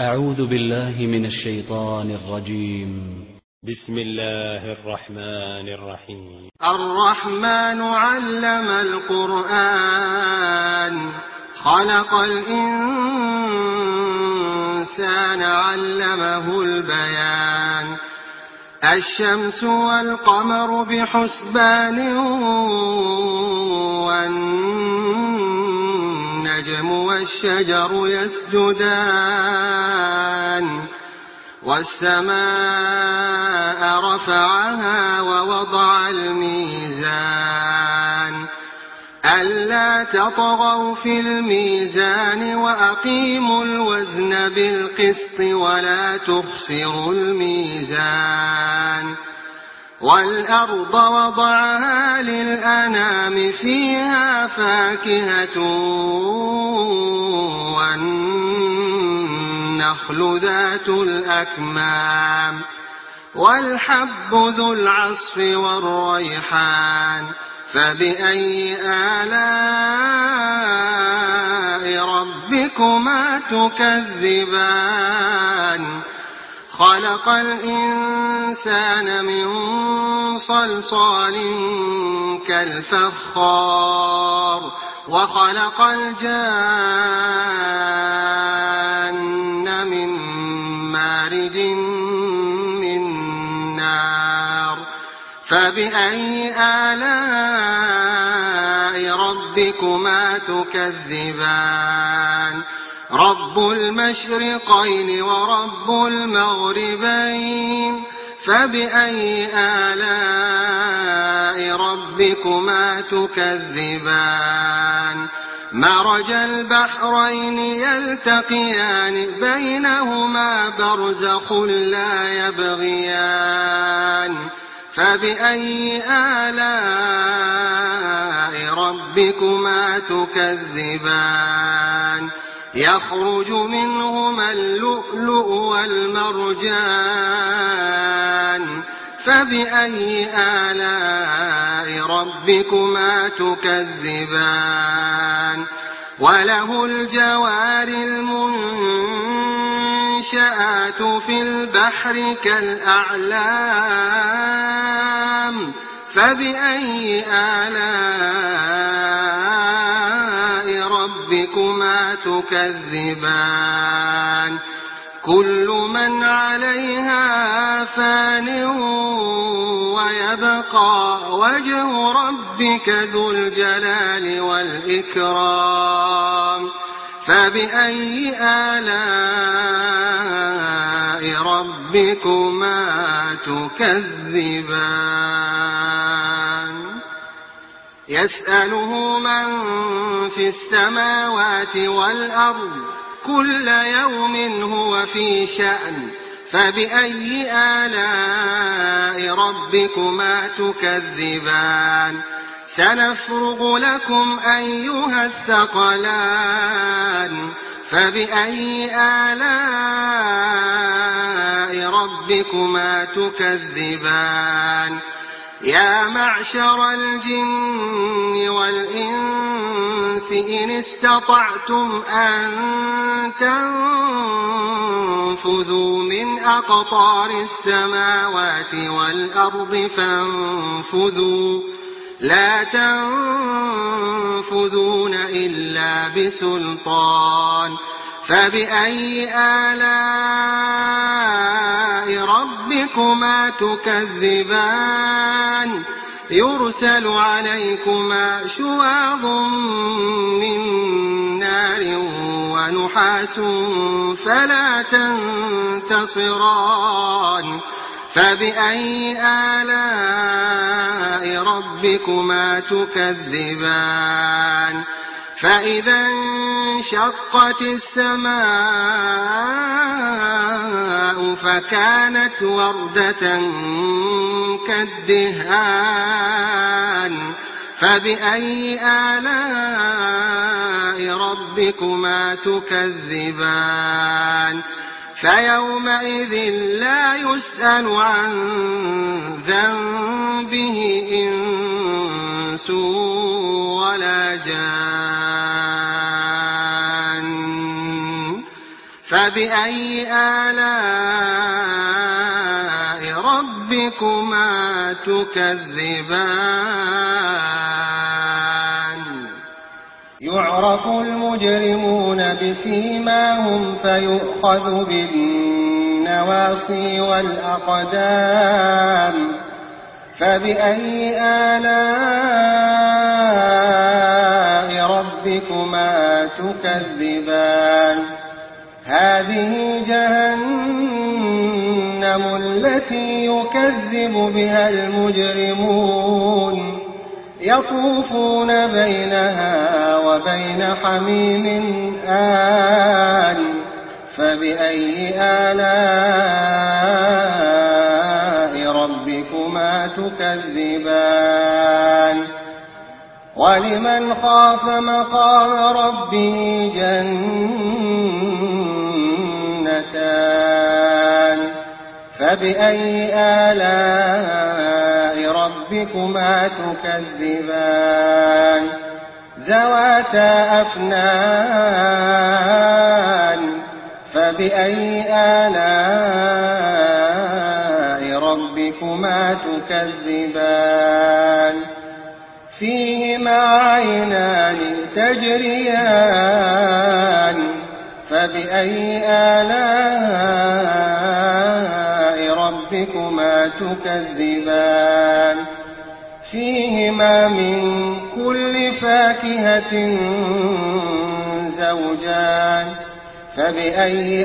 أعوذ بالله من الشيطان الرجيم. بسم الله الرحمن الرحيم. الرحمن علم القرآن خلق الإنسان علمه البيان الشمس والقمر بحسبان والنجم والشجر يسجدان والسماء رفعها ووضع الميزان ألا تطغوا في الميزان وأقيموا الوزن بالقسط ولا تخسروا الميزان والأرض وضعها للأنام فيها فاكهة والنخل ذات الأكمام والحب ذو العصف والريحان فبأي آلاء ربكما تكذبان خلق الإنسان من صلصال كالفخار وخلق الجان من مارج من نار فبأي آلاء ربكما تكذبان رب المشرقين ورب المغربين فبأي آلاء ربكما تكذبان مرج البحرين يلتقيان بينهما برزخ لا يبغيان فبأي آلاء ربكما تكذبان يخرج منهما اللؤلؤ والمرجان فبأي آلاء ربكما تكذبان وله الجوار المنشآت في البحر كالأعلام فبأي آلاء ربكما تكذبان كل من عليها فان ويبقى وجه ربك ذو الجلال والإكرام فبأي آلاء ربكما تكذبان يسأله من في السماوات والأرض كل يوم هو في شأن فبأي آلاء ربكما تكذبان سنفرغ لكم أيها الثقلان فبأي آلاء ربكما تكذبان يا معشر الجن والإنس إن استطعتم أن تنفذوا من أقطار السماوات والأرض فانفذوا لا تنفذون إلا بسلطان فبأي آلاء ربكما تكذبان يرسل عليكما شواظ من نار ونحاس فلا تنتصران فبأي آلاء ربكما تكذبان فإذا انشقت السماء فكانت وردة كالدهان فبأي آلاء ربكما تكذبان فيومئذ لا يسأل عن ذنبه إنس ولا جان فبأي آلاء ربكما تكذبان يعرف المجرمون بسيماهم فيؤخذ بالنواصي والأقدام فبأي آلاء ربكما تكذبان هذه جهنم التي يكذب بها المجرمون يطوفون بينها وبين حميم آن فبأي آلاء ربكما تكذبان ولمن خاف مقام ربه جنتان فبأي آلاء ربكما تكذبان ذواتا أفنان فبأي آلاء ربكما تكذبان فيهما عينان تجريان فبأي آلاء ربكما تكذبان فيهما من كل فاكهة زوجان فبأي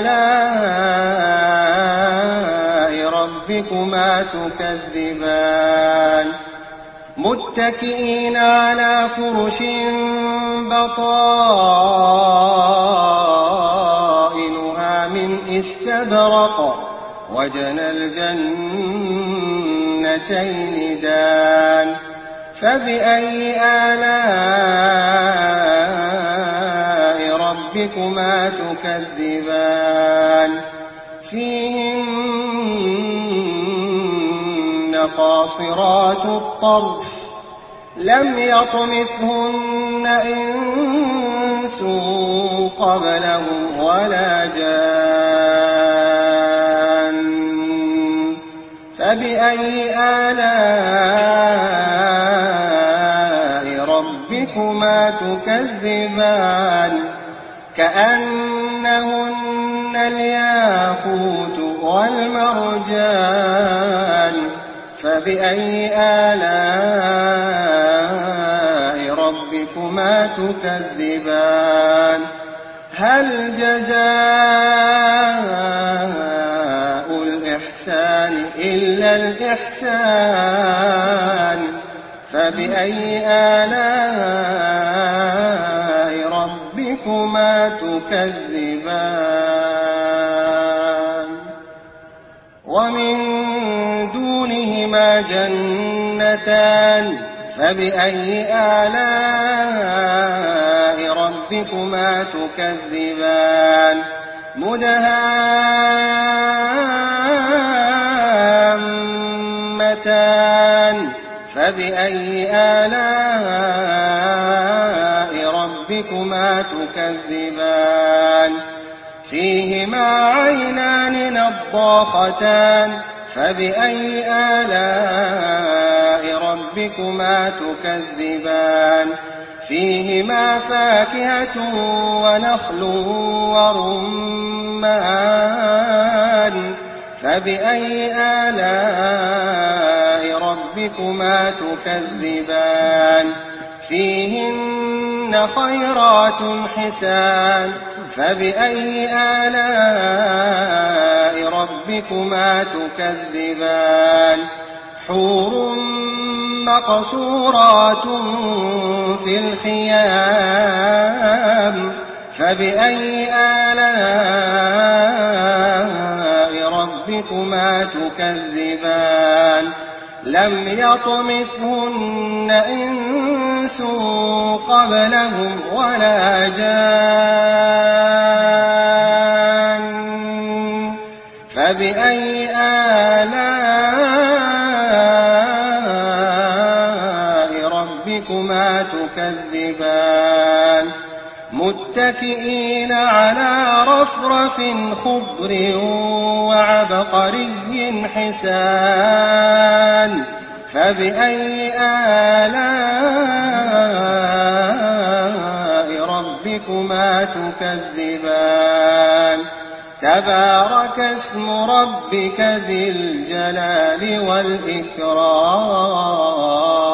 آلاء ربكما تكذبان متكئين على فرش بطائنها من استبرق وجنى الجنتين دان فبأي آلاء ربكما تكذبان فيهن قاصرات الطرف لم يطمثهن إنس قبلهم ولا جان فبأي آلاء ربكما تكذبان كأنهن الياقوت والمرجان فبأي آلاء ربكما تكذبان هل جزاء الإحسان إلا الإحسان فبأي آلاء ربكما تكذبان ومن دونهما جنتان فبأي آلاء ربكما تكذبان مدهامتان فبأي آلاء ربكما تكذبان فيهما عينان نضاختان فبأي آلاء ربكما تكذبان فيهما فاكهة ونخل ورمان فبأي آلاء ربكما تكذبان فيهن خيرات حسان فبأي آلاء ربكما تكذبان حور مقصورات في الخيام فبأي آلاء ربكما تكذبان لم يطمثهن إنس قبلهم ولا جان فبأي آلاء ربكما تكذبان متكئين على رفرف خضر وعبقري حسان فبأي آلاء ربكما تكذبان تبارك اسم ربك ذي الجلال والإكرام